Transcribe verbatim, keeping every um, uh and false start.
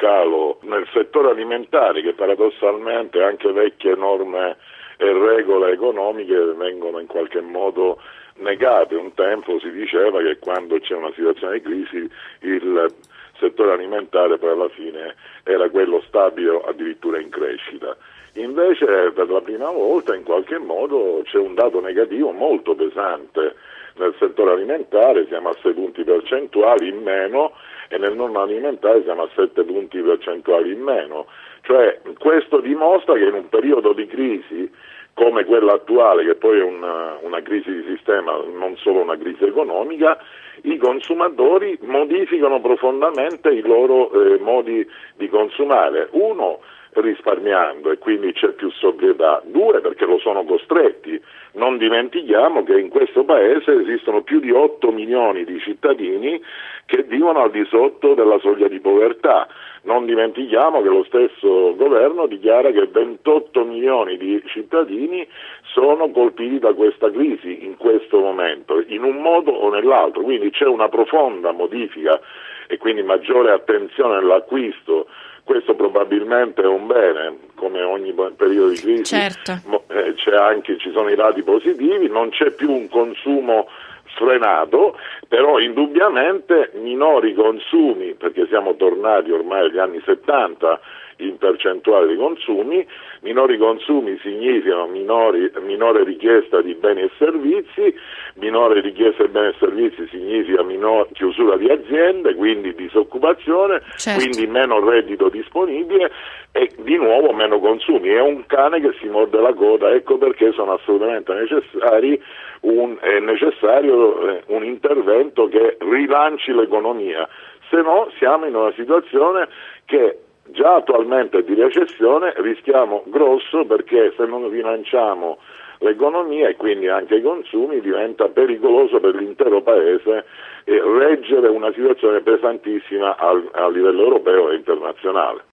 calo nel settore alimentare, che paradossalmente anche vecchie norme e regole economiche vengono in qualche modo negate. Un tempo si diceva che quando c'è una situazione di crisi il settore alimentare poi alla fine era quello stabile, addirittura in crescita. Invece per la prima volta in qualche modo c'è un dato negativo molto pesante nel settore alimentare, siamo a sei punti percentuali in meno, e nel non alimentare siamo a sette punti percentuali in meno. Cioè questo dimostra che in un periodo di crisi come quella attuale, che poi è una, una crisi di sistema, non solo una crisi economica, i consumatori modificano profondamente i loro eh, modi di consumare. Uno, risparmiando, e quindi c'è più sobrietà. Due, perché lo sono costretti. Non dimentichiamo che in questo paese esistono più di otto milioni di cittadini che vivono al di sotto della soglia di povertà. Non dimentichiamo che lo stesso governo dichiara che ventotto milioni di cittadini sono colpiti da questa crisi in questo momento, in un modo o nell'altro. Quindi c'è una profonda modifica e quindi maggiore attenzione all'acquisto. Questo probabilmente è un bene, come ogni periodo di crisi. Certo. eh, c'è anche, ci sono i lati positivi, non c'è più un consumo sfrenato, però indubbiamente minori consumi, perché siamo tornati ormai agli anni settanta in percentuale di consumi, minori consumi significano minori, minore richiesta di beni e servizi, minore richiesta di beni e servizi significa minore chiusura di aziende, quindi disoccupazione, certo. Quindi meno reddito disponibile e di nuovo meno consumi. È un cane che si morde la coda, ecco perché sono assolutamente necessari un, è necessario eh, un intervento che rilanci l'economia, se no siamo in una situazione che già attualmente di recessione rischiamo grosso, perché se non rilanciamo l'economia e quindi anche i consumi diventa pericoloso per l'intero paese e reggere una situazione pesantissima a, a livello europeo e internazionale.